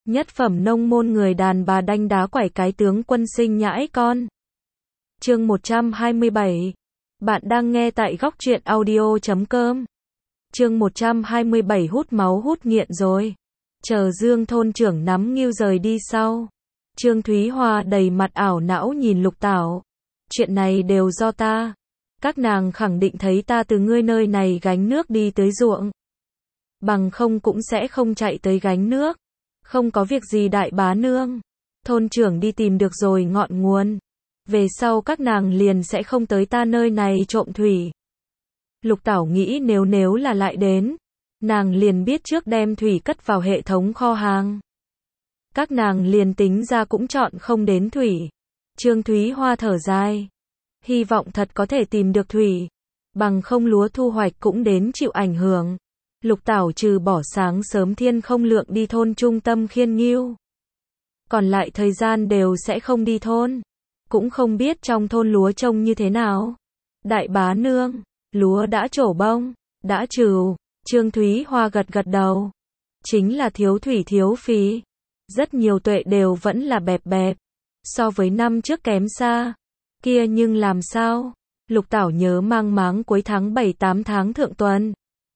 Nhất phẩm nông môn người đàn bà đanh đá quải cái tướng quân sinh nhãi con. Chương 127. Bạn đang nghe tại góc truyện audio.com. Chương 127 hút máu hút nghiện rồi. Chờ Dương thôn trưởng nắm ngưu rời đi sau. Trương Thúy Hoa đầy mặt ảo não nhìn Lục Tảo. Chuyện này đều do ta. Các nàng khẳng định thấy ta từ ngươi nơi này gánh nước đi tới ruộng. Bằng không cũng sẽ không chạy tới gánh nước. Không có việc gì đại bá nương. Thôn trưởng đi tìm được rồi ngọn nguồn. Về sau các nàng liền sẽ không tới ta nơi này trộm thủy. Lục Tảo nghĩ nếu là lại đến, nàng liền biết trước đem thủy cất vào hệ thống kho hàng. Các nàng liền tính ra cũng chọn không đến thủy. Trương Thúy Hoa thở dài. Hy vọng thật có thể tìm được thủy. Bằng không lúa thu hoạch cũng đến chịu ảnh hưởng. Lục Tảo trừ bỏ sáng sớm thiên không lượng đi thôn trung tâm khiên ngưu. Còn lại thời gian đều sẽ không đi thôn. Cũng không biết trong thôn lúa trông như thế nào. Đại bá nương, lúa đã trổ bông, đã trừ. Trương Thúy Hoa gật đầu. Chính là thiếu thủy thiếu phí. Rất nhiều tuệ đều vẫn là bẹp bẹp. So với năm trước kém xa. Kia nhưng làm sao? Lục Tảo nhớ mang máng cuối tháng 7-8 tháng thượng tuần.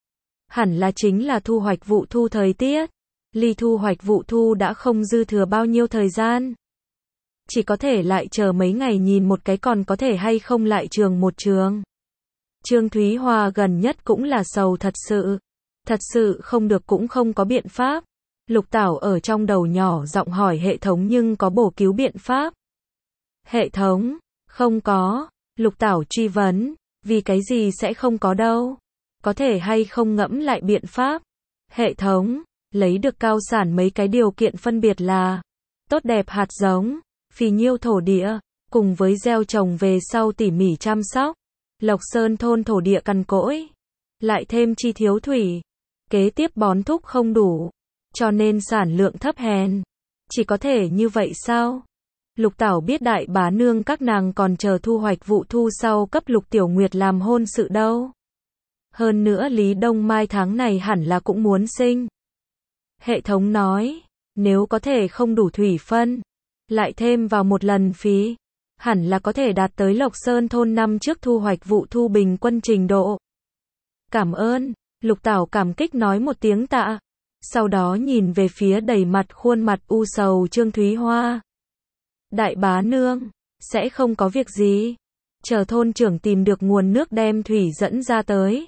Hẳn là chính là thu hoạch vụ thu thời tiết. Ly thu hoạch vụ thu đã không dư thừa bao nhiêu thời gian. Chỉ có thể lại chờ mấy ngày nhìn một cái còn có thể hay không lại trường một trường. Trương Thúy Hoa gần nhất cũng là sầu thật sự. Thật sự không được cũng không có biện pháp. Lục Tảo ở trong đầu nhỏ giọng hỏi hệ thống nhưng có bổ cứu biện pháp. Hệ thống, không có. Lục Tảo truy vấn, vì cái gì sẽ không có đâu. Có thể hay không ngẫm lại biện pháp. Hệ thống, lấy được cao sản mấy cái điều kiện phân biệt là tốt đẹp hạt giống, phì nhiêu thổ địa, cùng với gieo trồng về sau tỉ mỉ chăm sóc. Lộc Sơn thôn thổ địa cằn cỗi, lại thêm chi thiếu thủy, kế tiếp bón thúc không đủ, cho nên sản lượng thấp hèn. Chỉ có thể như vậy sao? Lục Tảo biết đại bá nương các nàng còn chờ thu hoạch vụ thu sau cấp Lục Tiểu Nguyệt làm hôn sự đâu. Hơn nữa Lý Đông Mai tháng này hẳn là cũng muốn sinh. Hệ thống nói, nếu có thể không đủ thủy phân, lại thêm vào một lần phí, hẳn là có thể đạt tới Lộc Sơn thôn năm trước thu hoạch vụ thu bình quân trình độ. Cảm ơn, Lục Tảo cảm kích nói một tiếng tạ. Sau đó nhìn về phía đầy mặt khuôn mặt u sầu Trương Thúy Hoa. Đại bá nương, sẽ không có việc gì. Chờ thôn trưởng tìm được nguồn nước đem thủy dẫn ra tới.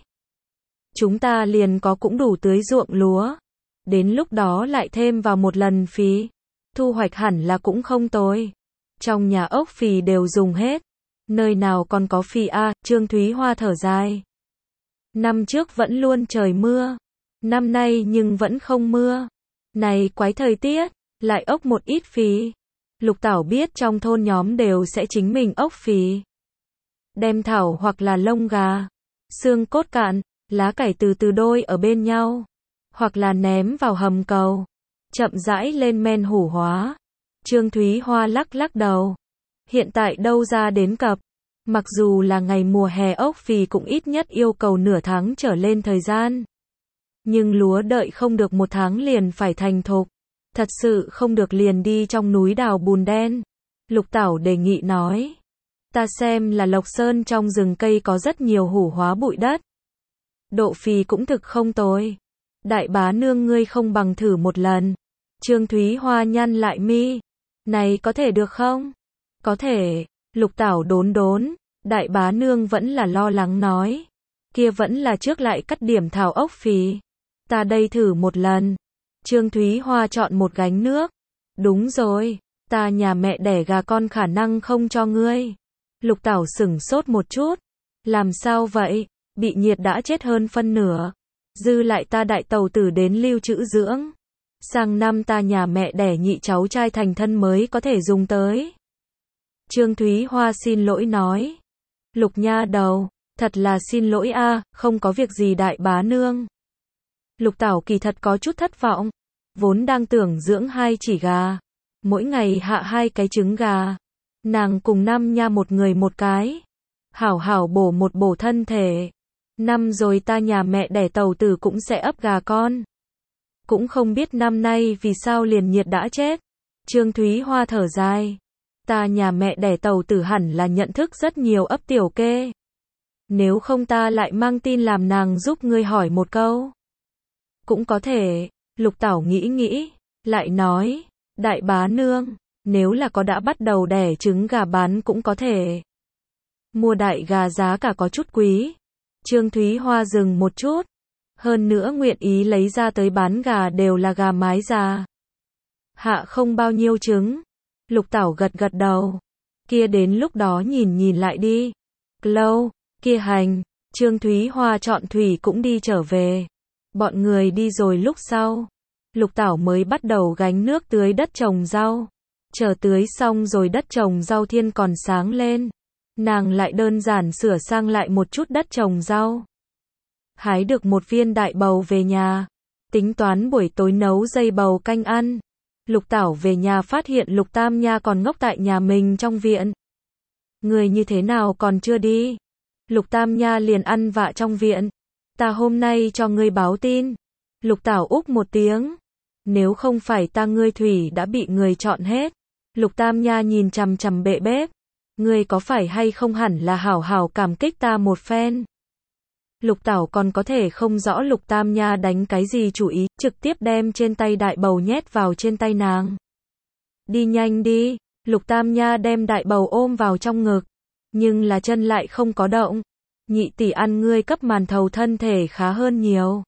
Chúng ta liền có cũng đủ tưới ruộng lúa. Đến lúc đó lại thêm vào một lần phí. Thu hoạch hẳn là cũng không tồi. Trong nhà ốc phì đều dùng hết. Nơi nào còn có phì a? Trương Thúy Hoa thở dài. Năm trước vẫn luôn trời mưa. Năm nay nhưng vẫn không mưa. Này quái thời tiết, lại ốc một ít phì. Lục Tảo biết trong thôn nhóm đều sẽ chính mình ốc phì. Đem thảo hoặc là lông gà, xương cốt cạn, lá cải từ từ đôi ở bên nhau. Hoặc là ném vào hầm cầu. Chậm rãi lên men hủ hóa. Trương Thúy Hoa lắc đầu. Hiện tại đâu ra đến cập. Mặc dù là ngày mùa hè ốc phì cũng ít nhất yêu cầu nửa tháng trở lên thời gian. Nhưng lúa đợi không được một tháng liền phải thành thục. Thật sự không được liền đi trong núi đào bùn đen. Lục Tảo đề nghị nói. Ta xem là Lộc Sơn trong rừng cây có rất nhiều hủ hóa bụi đất. Độ phì cũng thực không tồi. Đại bá nương ngươi không bằng thử một lần. Trương Thúy Hoa nhăn lại mi. Này có thể được không? Có thể. Lục Tảo đốn. Đại bá nương vẫn là lo lắng nói. Kia vẫn là trước lại cắt điểm thảo ốc phì. Ta đây thử một lần. Trương Thúy Hoa chọn một gánh nước. Đúng rồi. Ta nhà mẹ đẻ gà con khả năng không cho ngươi. Lục Tảo sửng sốt một chút. Làm sao vậy? Bị nhiệt đã chết hơn phân nửa. Dư lại ta đại tàu tử đến lưu trữ dưỡng. Sang năm ta nhà mẹ đẻ nhị cháu trai thành thân mới có thể dùng tới. Trương Thúy Hoa xin lỗi nói. Lục nha đầu, thật là xin lỗi a, không có việc gì đại bá nương. Lục Tảo kỳ thật có chút thất vọng. Vốn đang tưởng dưỡng 2 chỉ gà. Mỗi ngày hạ 2 cái trứng gà. Nàng cùng năm nha một người một cái. Hảo hảo bổ thân thể. Năm rồi ta nhà mẹ đẻ tàu tử cũng sẽ ấp gà con. cũng không biết năm nay vì sao liền nhiệt đã chết. Trương Thúy Hoa thở dài. Ta nhà mẹ đẻ Tàu Tử hẳn là nhận thức rất nhiều ấp tiểu kê. Nếu không ta lại mang tin làm nàng giúp ngươi hỏi một câu. Cũng có thể, Lục Tảo nghĩ, lại nói, đại bá nương, nếu là có đã bắt đầu đẻ trứng gà bán cũng có thể. Mua đại gà giá cả có chút quý. Trương Thúy Hoa dừng một chút. Hơn nữa nguyện ý lấy ra tới bán gà đều là gà mái già. Hạ không bao nhiêu trứng. Lục Tảo gật đầu. Kia đến lúc đó nhìn lại đi. Lâu, kia hành. Trương Thúy Hoa chọn thủy cũng đi trở về. Bọn người đi rồi lúc sau. Lục Tảo mới bắt đầu gánh nước tưới đất trồng rau. Chờ tưới xong rồi đất trồng rau thiên còn sáng lên. Nàng lại đơn giản sửa sang lại một chút đất trồng rau. Hái được một viên đại bầu về nhà. Tính toán buổi tối nấu dây bầu canh ăn. Lục Tảo về nhà phát hiện Lục Tam Nha còn ngốc tại nhà mình trong viện. Người như thế nào còn chưa đi? Lục Tam Nha liền ăn vạ trong viện. Ta hôm nay cho ngươi báo tin. Lục Tảo úc một tiếng. Nếu không phải ta ngươi thủy đã bị người chọn hết. Lục Tam Nha nhìn chằm chằm bệ bếp. Ngươi có phải hay không hẳn là hảo hảo cảm kích ta một phen. Lục Tảo còn có thể không rõ Lục Tam Nha đánh cái gì chủ ý, trực tiếp đem trên tay đại bầu nhét vào trên tay nàng. Đi nhanh đi, Lục Tam Nha đem đại bầu ôm vào trong ngực, nhưng là chân lại không có động. Nhị tỷ ăn ngươi cấp màn thầu thân thể khá hơn nhiều.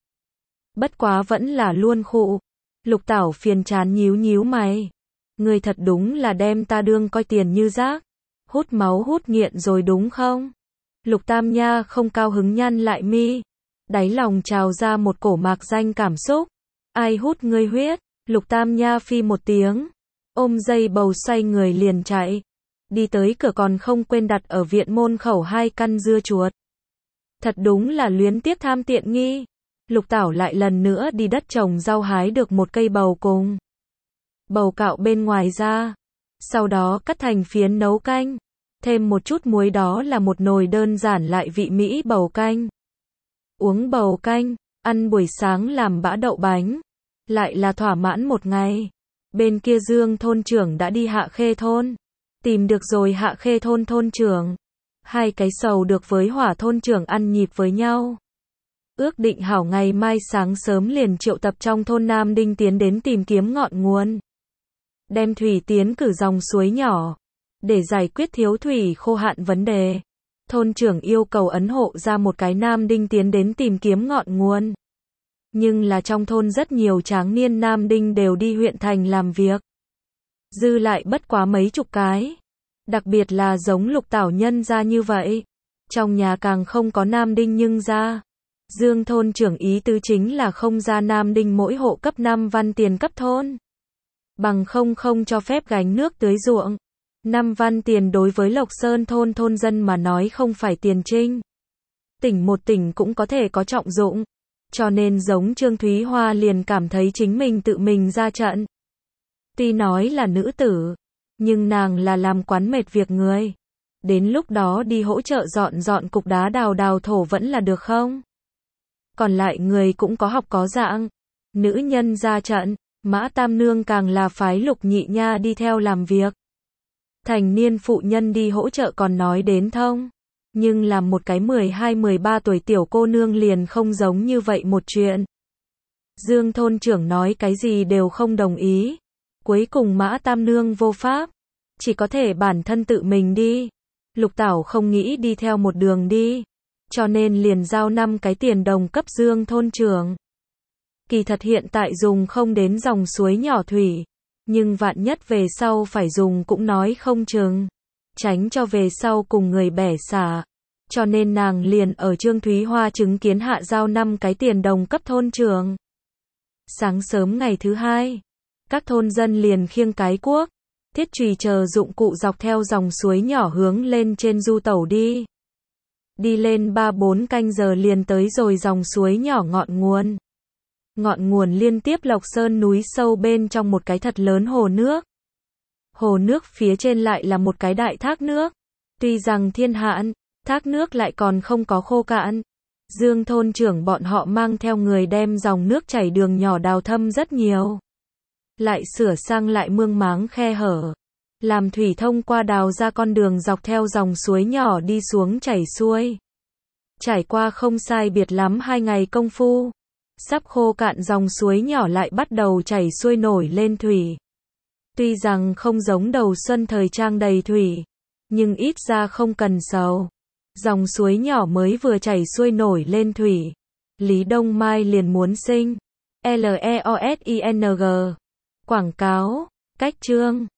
Bất quá vẫn là luôn khụ. Lục Tảo phiền chán nhíu mày. Ngươi thật đúng là đem ta đương coi tiền như rác. Hút máu hút nghiện rồi đúng không? Lục Tam Nha không cao hứng nhăn lại mi. Đáy lòng trào ra một cổ mạc danh cảm xúc. Ai hút ngươi huyết? Lục Tam Nha phi một tiếng. Ôm dây bầu xoay người liền chạy. Đi tới cửa còn không quên đặt ở viện môn khẩu 2 căn dưa chuột. Thật đúng là luyến tiếc tham tiện nghi. Lục Tảo lại lần nữa đi đất trồng rau hái được một cây bầu cùng. Bầu cạo bên ngoài ra. Sau đó cắt thành phiến nấu canh. Thêm một chút muối, đó là một nồi đơn giản lại vị mỹ bầu canh. Uống bầu canh, ăn buổi sáng làm bã đậu bánh. Lại là thỏa mãn một ngày. Bên kia Dương thôn trưởng đã đi Hạ Khê thôn. Tìm được rồi Hạ Khê thôn thôn trưởng. 2 cái sầu được với Hỏa thôn trưởng ăn nhịp với nhau. Ước định hảo ngày mai sáng sớm liền triệu tập trong thôn Nam Đinh tiến đến tìm kiếm ngọn nguồn. Đem thủy tiến cử dòng suối nhỏ. Để giải quyết thiếu thủy khô hạn vấn đề. Thôn trưởng yêu cầu ấn hộ ra một cái Nam Đinh tiến đến tìm kiếm ngọn nguồn. Nhưng là trong thôn rất nhiều tráng niên Nam Đinh đều đi huyện thành làm việc. Dư lại bất quá mấy chục cái. Đặc biệt là giống Lục Tảo nhân ra như vậy. Trong nhà càng không có Nam Đinh nhưng ra. Dương thôn trưởng ý tứ chính là không ra Nam Đinh mỗi hộ cấp 5 văn tiền cấp thôn. Bằng không cho phép gánh nước tưới ruộng. 5 văn tiền đối với Lộc Sơn thôn thôn dân mà nói không phải tiền trinh. Tỉnh một tỉnh cũng có thể có trọng dụng. Cho nên giống Trương Thúy Hoa liền cảm thấy chính mình tự mình ra trận. Tuy nói là nữ tử, nhưng nàng là làm quán mệt việc người. Đến lúc đó đi hỗ trợ dọn cục đá đào thổ vẫn là được không? Còn lại người cũng có học có dạng. Nữ nhân ra trận, Mã Tam Nương càng là phái Lục Nhị Nha đi theo làm việc. Thành niên phụ nhân đi hỗ trợ còn nói đến thông. Nhưng làm một cái 12-13 tuổi tiểu cô nương liền không giống như vậy một chuyện. Dương thôn trưởng nói cái gì đều không đồng ý. Cuối cùng Mã Tam Nương vô pháp. Chỉ có thể bản thân tự mình đi. Lục Tảo không nghĩ đi theo một đường đi. Cho nên liền giao 5 cái tiền đồng cấp Dương thôn trưởng. Kỳ thật hiện tại dùng không đến dòng suối nhỏ thủy. Nhưng vạn nhất về sau phải dùng cũng nói không chừng. Tránh cho về sau cùng người bẻ xả. Cho nên nàng liền ở Trương Thúy Hoa chứng kiến hạ giao 5 cái tiền đồng cấp thôn trưởng. Sáng sớm ngày thứ 2, các thôn dân liền khiêng cái cuốc, thiết chùy chờ dụng cụ dọc theo dòng suối nhỏ hướng lên trên du tẩu đi. Đi lên 3-4 canh giờ liền tới rồi dòng suối nhỏ ngọn nguồn. Ngọn nguồn liên tiếp Lộc Sơn núi sâu bên trong một cái thật lớn hồ nước. Hồ nước phía trên lại là một cái đại thác nước. Tuy rằng thiên hạn, thác nước lại còn không có khô cạn. Dương thôn trưởng bọn họ mang theo người đem dòng nước chảy đường nhỏ đào thâm rất nhiều. Lại sửa sang lại mương máng khe hở. Làm thủy thông qua đào ra con đường dọc theo dòng suối nhỏ đi xuống chảy xuôi. Trải qua không sai biệt lắm 2 ngày công phu. Sắp khô cạn dòng suối nhỏ lại bắt đầu chảy xuôi nổi lên thủy. Tuy rằng không giống đầu xuân thời trang đầy thủy, nhưng ít ra không cần sầu. Dòng suối nhỏ mới vừa chảy xuôi nổi lên thủy. Lý Đông Mai liền muốn sinh. LEOSING. Quảng cáo, cách chương.